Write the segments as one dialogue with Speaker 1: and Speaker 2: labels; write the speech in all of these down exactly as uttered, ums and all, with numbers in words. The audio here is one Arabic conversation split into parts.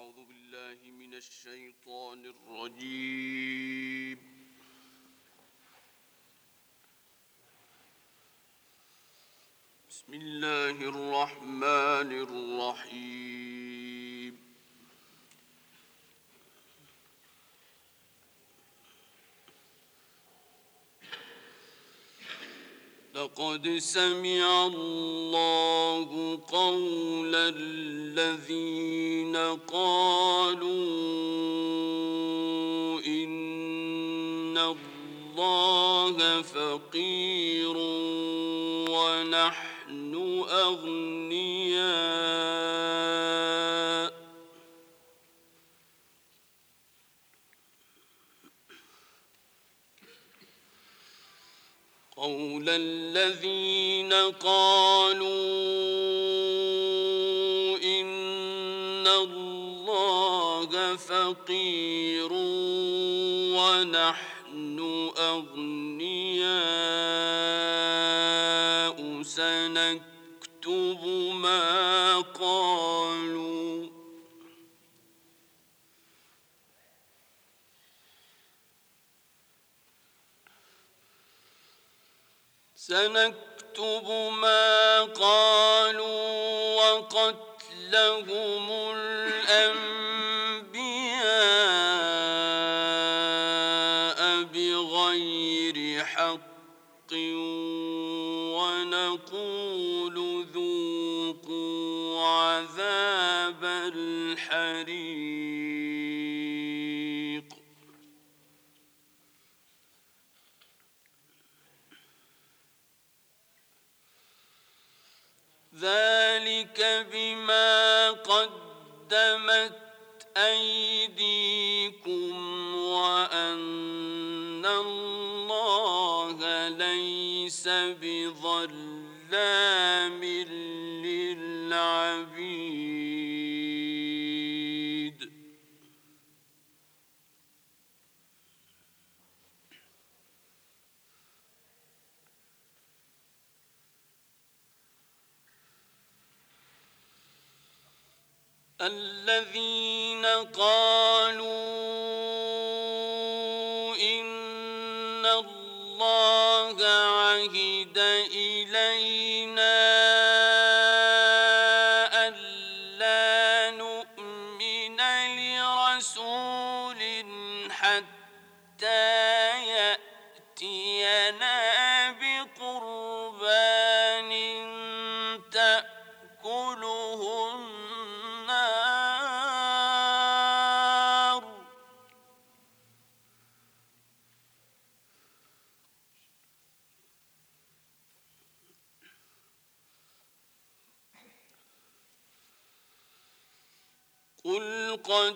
Speaker 1: أعوذ بالله من الشيطان الرجيم. بسم الله الرحمن الرحيم. لقد سمع الله قول الذين قالوا إن الله فقير ونحن أغنياء قول الذين قالوا إن الله فقير ونحن أغنياء سنكتب ما قالوا سنكتب ما قالوا وقتلهم الأنبياء بغير حق ونقول ذوقوا عذاب الحريق ذلك بما قدمت أيديكم وأن الله ليس بظلام للعبيد. الذين قالوا إن الله عهد إلينا ألا نؤمن لرسول حتى يأتينا بقربان تأكله قل قد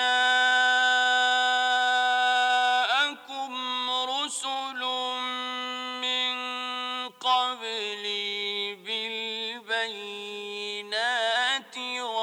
Speaker 1: جاءكم رسل من قبلي بالبينات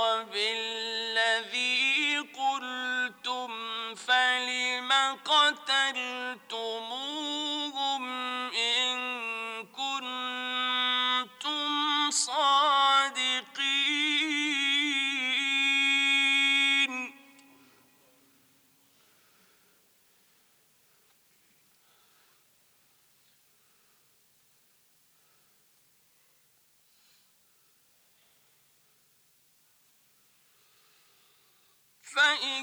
Speaker 1: وبالذي قلتم فلم قتلتموهم إن كنتم صادقين. فإن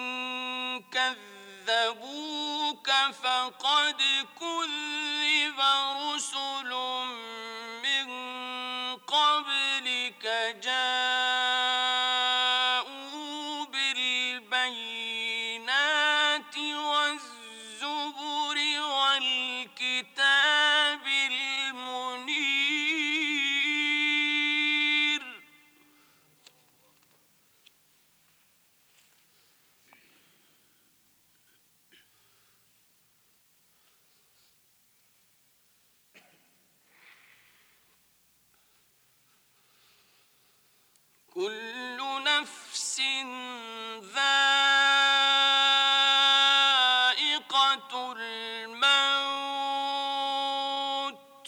Speaker 1: كذبوك فقد كذب رسل من قبلك جاءوا بالبينات والزبر والكتاب المنير. كل نفس ذائقة الموت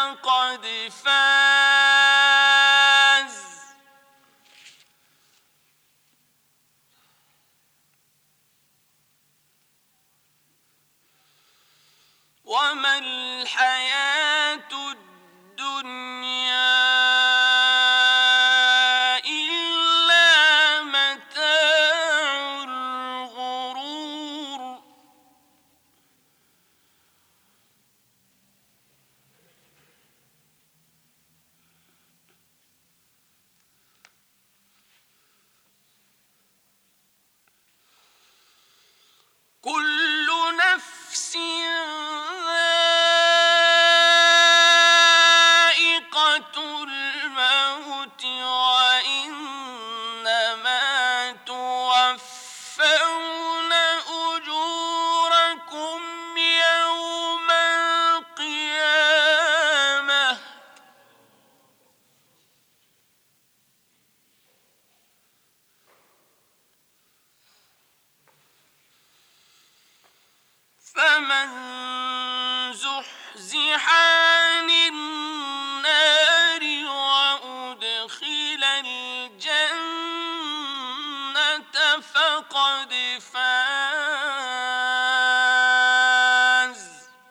Speaker 1: فقد فاز. وما الحياة الدنيا إلا متاع الغرور. كل نفس ذائقة الموت وإنما توفون أجوركم يوم القيامة. فمن زحزح عن النار وأدخل الجنة فقد فاز.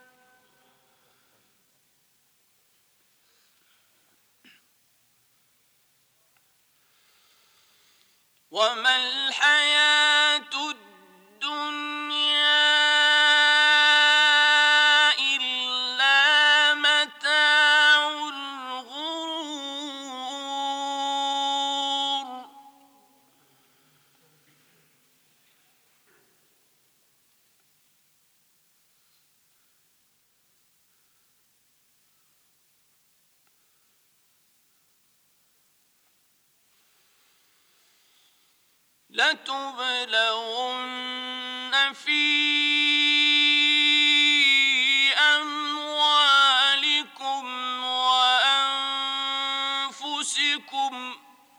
Speaker 1: وما الحياة الدنيا إلا متاع الغرور. لتبلغن في أموالكم وأنفسكم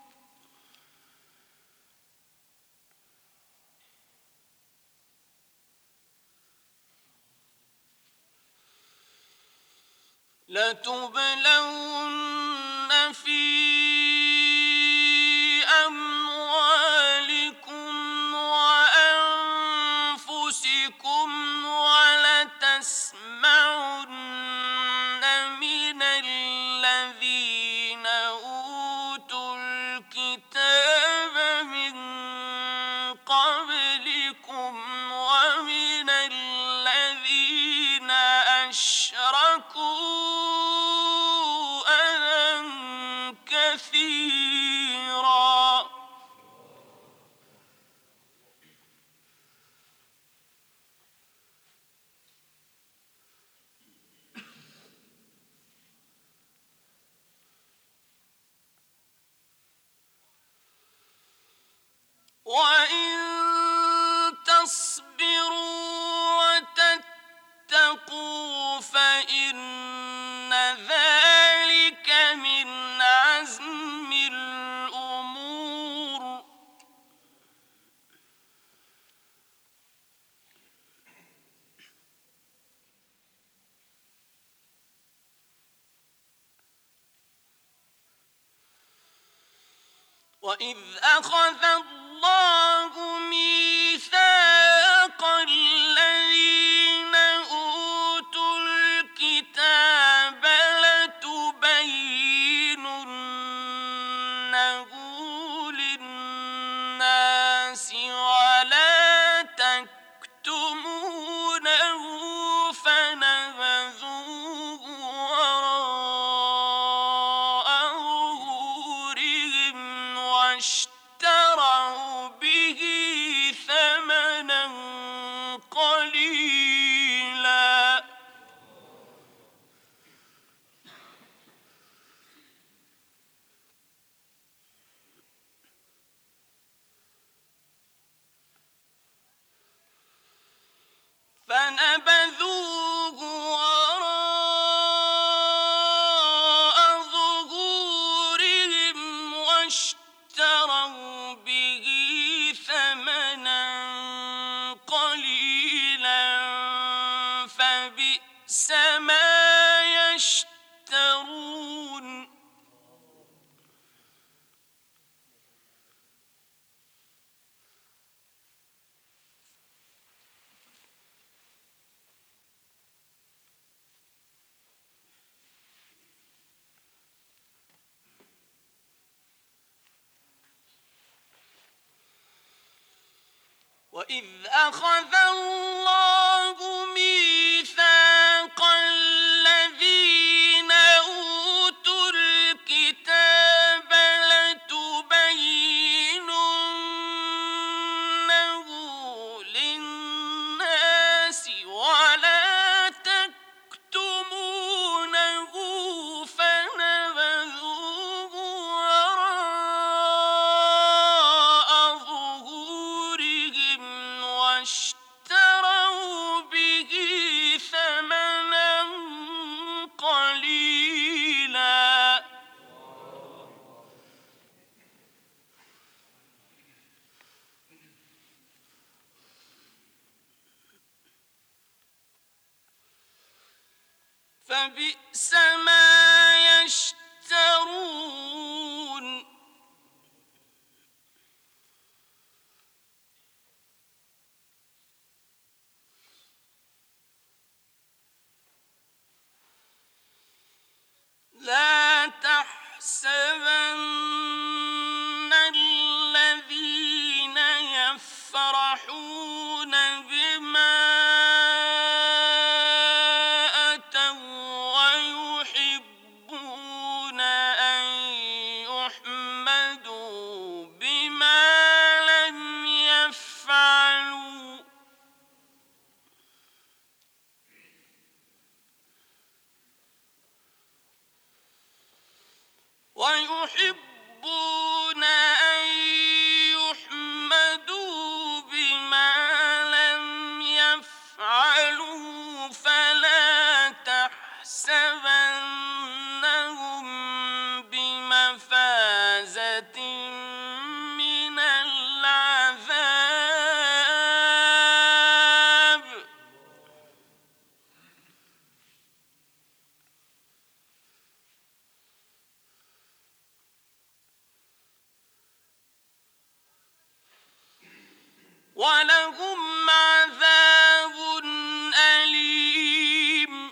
Speaker 1: لتبلغن في أموالكم وأنفسكم ولتسمعن من الذين أوتوا الكتاب من قبلكم ومن الذين أشركوا كثيرا. وإن تصبروا وتتقوا فإن ذلك من عزم الأمور. وإذ أخذ الله ميثاق الذين أوتوا الكتاب لتبيننه للناس ولا تكتمونه فنبذوه وراء ظهورهم واشتروا به وإذ أخذ الله ميثاق الذين أوتوا الكتاب لتبيننه للناس ولا تكتمونه فنبذوه وراء ظهورهم واشتروا به ثمنا قليلا. فبئس ما يشترون. لا تحسبن الذين يفرحون بما أتوا ويحبون أن يحمدوا بما لم يفعلوا ويحبون أن يحمدوا بما لم يفعلوا فلا تحسبنهم بمفازة من العذاب. ولهم عذاب أليم.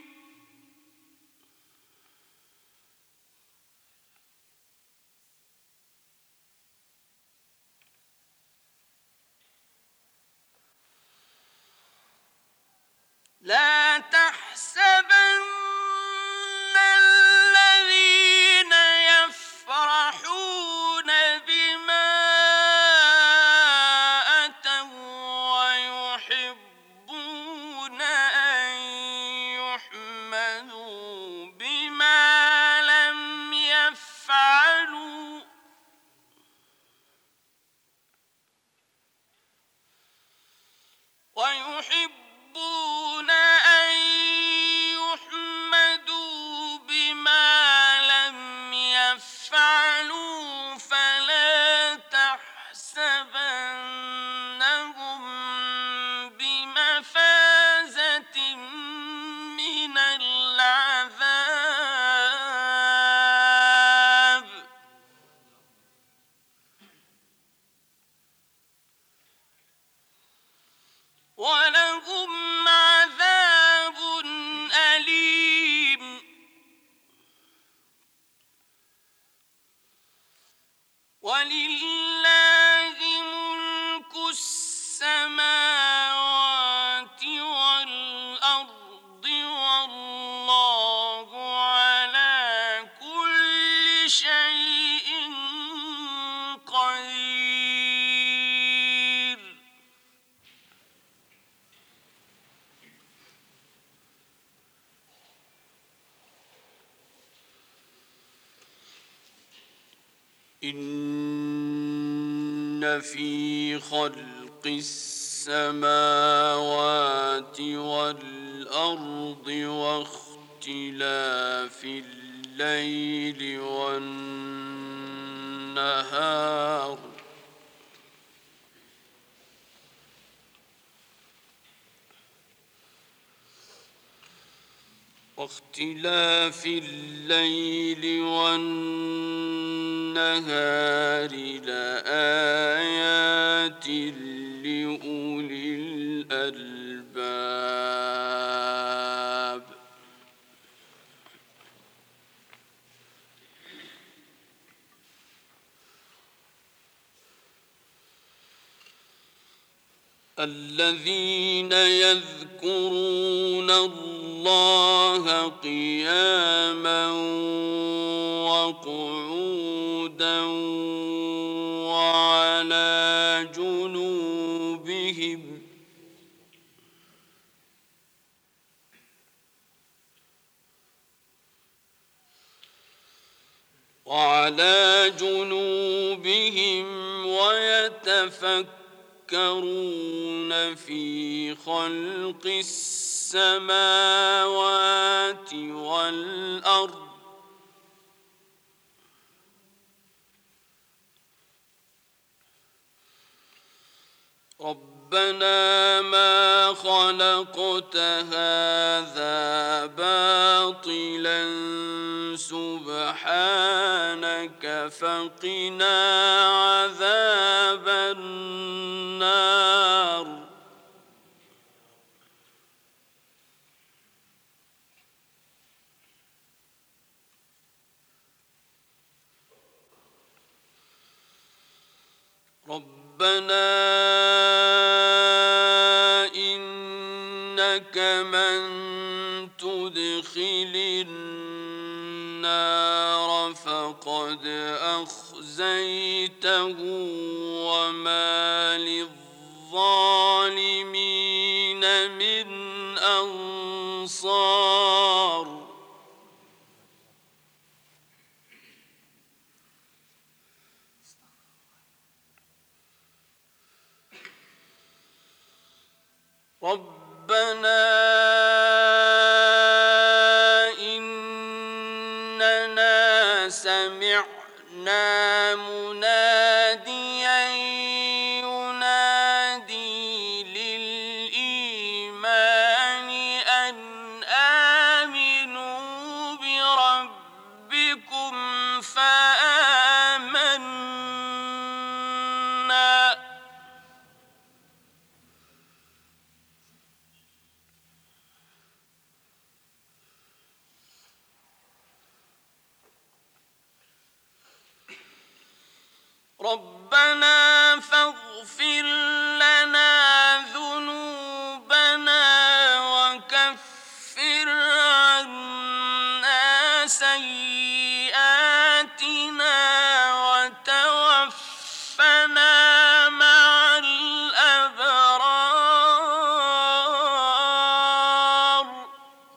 Speaker 1: لا تحسبن الذين يفرحون بما أتوا ويحبون أن يحمدوا بما لم يفعلوا ويحبون أن يحمدوا بما لم يفعلوا فلا تحسبنهم بمفازة من العذاب. ولهم عذاب أليم. ولله ملك السماوات والأرض والله على كل شيء قدير. إن في خلق السماوات والأرض واختلاف الليل والنهار واختلاف الليل والنهار لآيات لأولي الألباب. الذين يذكرون الله قياما وقعودا وعلى جنوبهم وعلى جنوبهم ويتفكرون في خلق السماوات والأرض ربنا ما خلقت هذا باطلا سبحانك فقنا عذاب النار ربنا إنك من تدخل النار فقد أخزيته وما للظالمين من أنصار ربنا إننا سمعنا مناديا ينادي للإيمان أن آمنوا بربكم فآمنا ربنا فاغفر لنا ذنوبنا وكفر عنا سيئاتنا وتوفنا مع الأبرار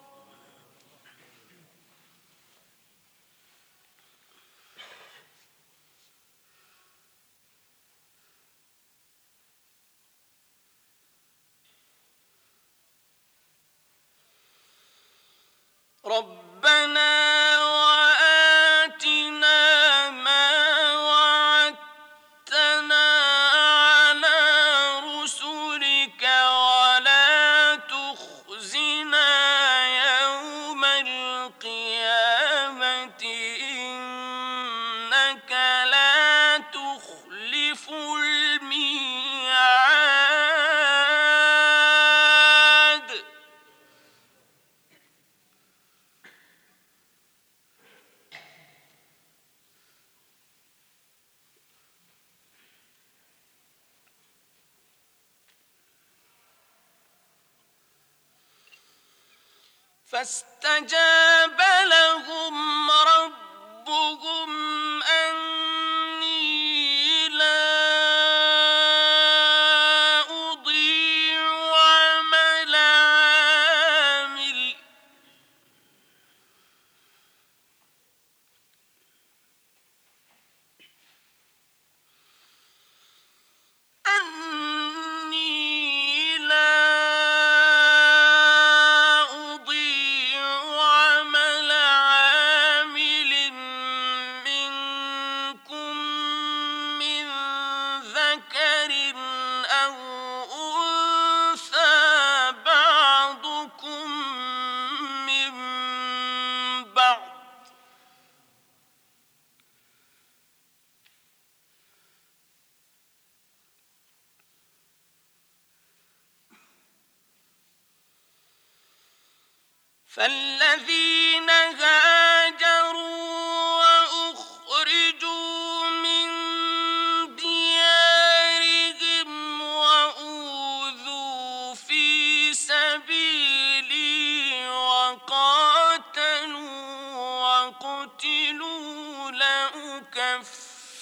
Speaker 1: ربنا وآتنا ما وعدتنا على رسلك ولا تخزنا يوم القيامة إنك لا تخلف الميعاد فاستجاب لهم ربهم أني لا أضيع عمل عامل أني لا أضيع عمل عامل منكم من ذكر أو أنثى بعضكم من بعض فالذين هاجروا وأخرجوا من ديارهم وأوذوا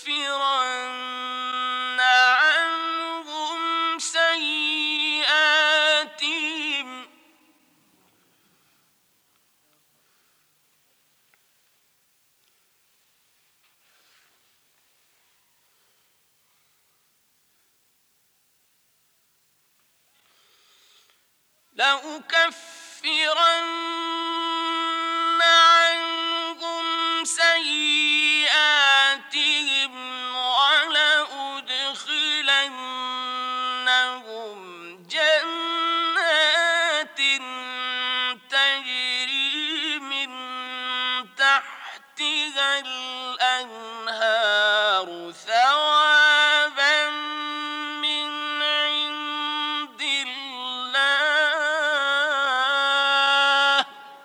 Speaker 1: عنهم سيئاتهم لأكفرن عنهم سيئاتهم ولأدخلنهم جنات تجري من تحتها الأنهار ثوابا من عند الله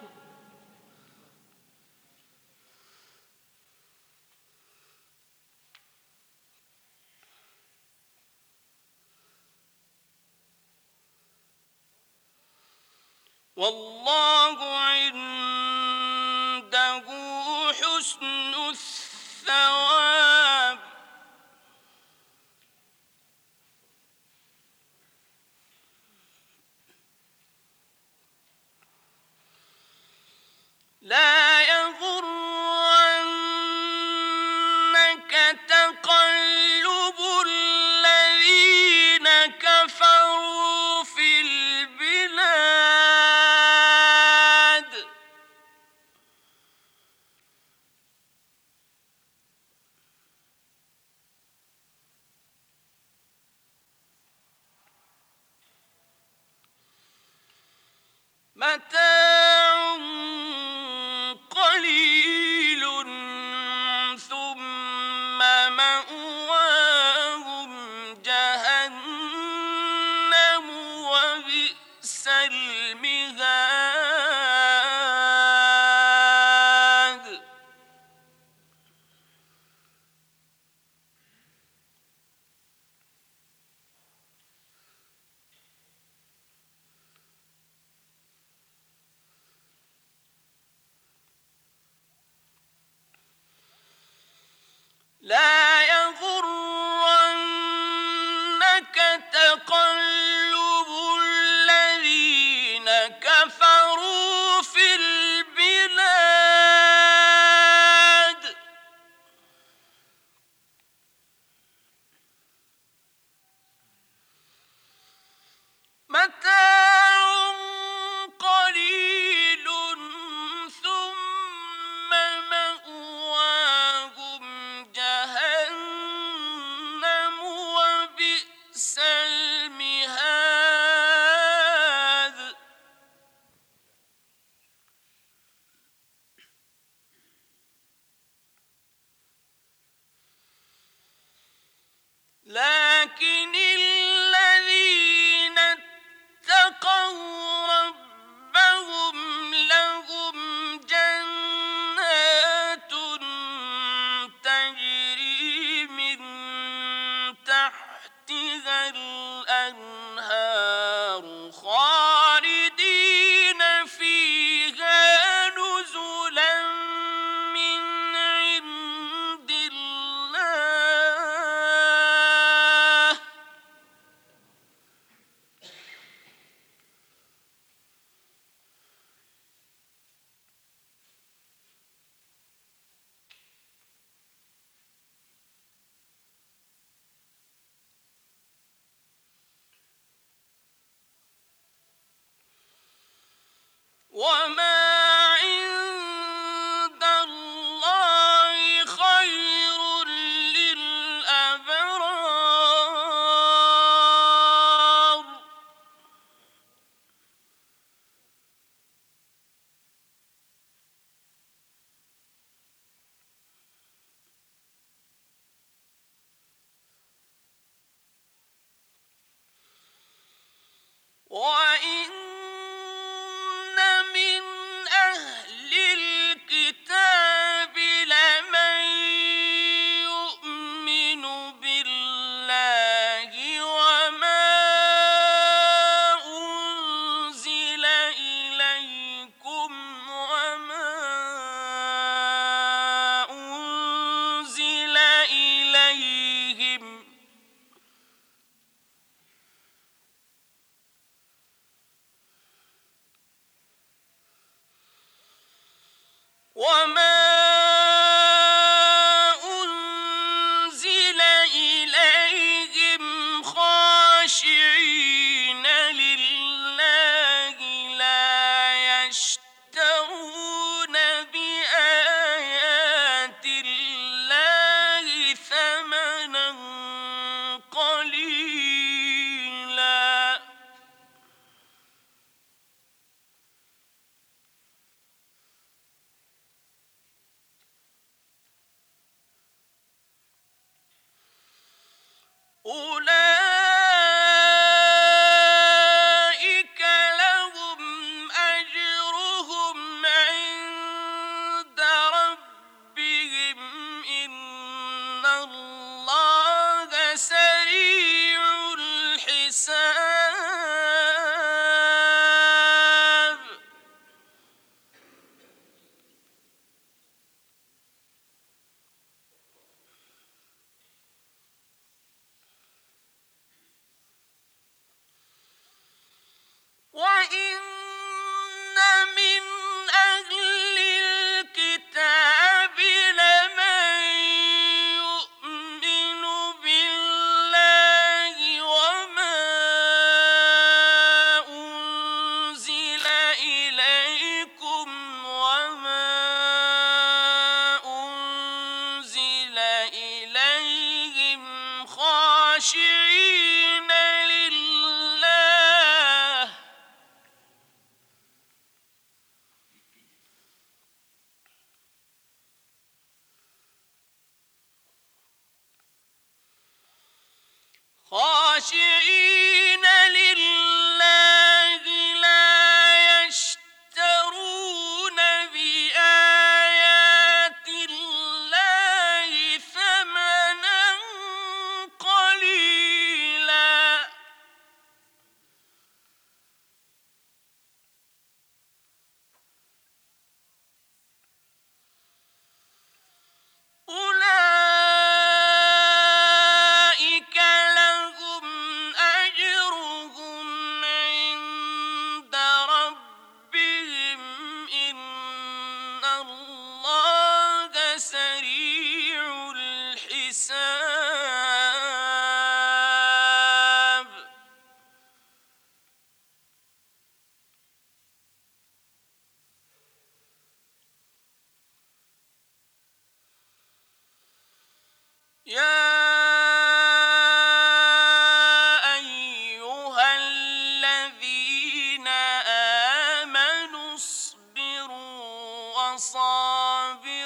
Speaker 1: والله عنده حسن الثواب لا يغرنك تقلب الذين كفروا في البلاد متاع قليل ثم مأواهم جهنم وبئس المهاد لا يغرنك تقلب الذين كفروا في البلاد متاع قليل ثم مأواهم جهنم وبئس المهاد لكن الذين اتقوا ربهم لهم جنات تجري من تحتها الأنهار خالدين فيها نزلا من عند الله وما عند الله خير للأبرار وإن من وما أنزل إليهم خاشعين لله لا يشترون بآيات الله ثمنا قليلا أولئك لهم أجرهم عند ربهم إن الله سريع الحساب وإن من أهل الكتاب لمن يؤمن بالله وما أنزل إليكم وما أنزل إليهم خاشعين لله خاشعين لله لا يشترون بآيات الله ثمنا قليلا أولئك لهم أجرهم عند ربهم إن الله سريع الحساب يا أيها الذين آمنوا اصبروا وصابروا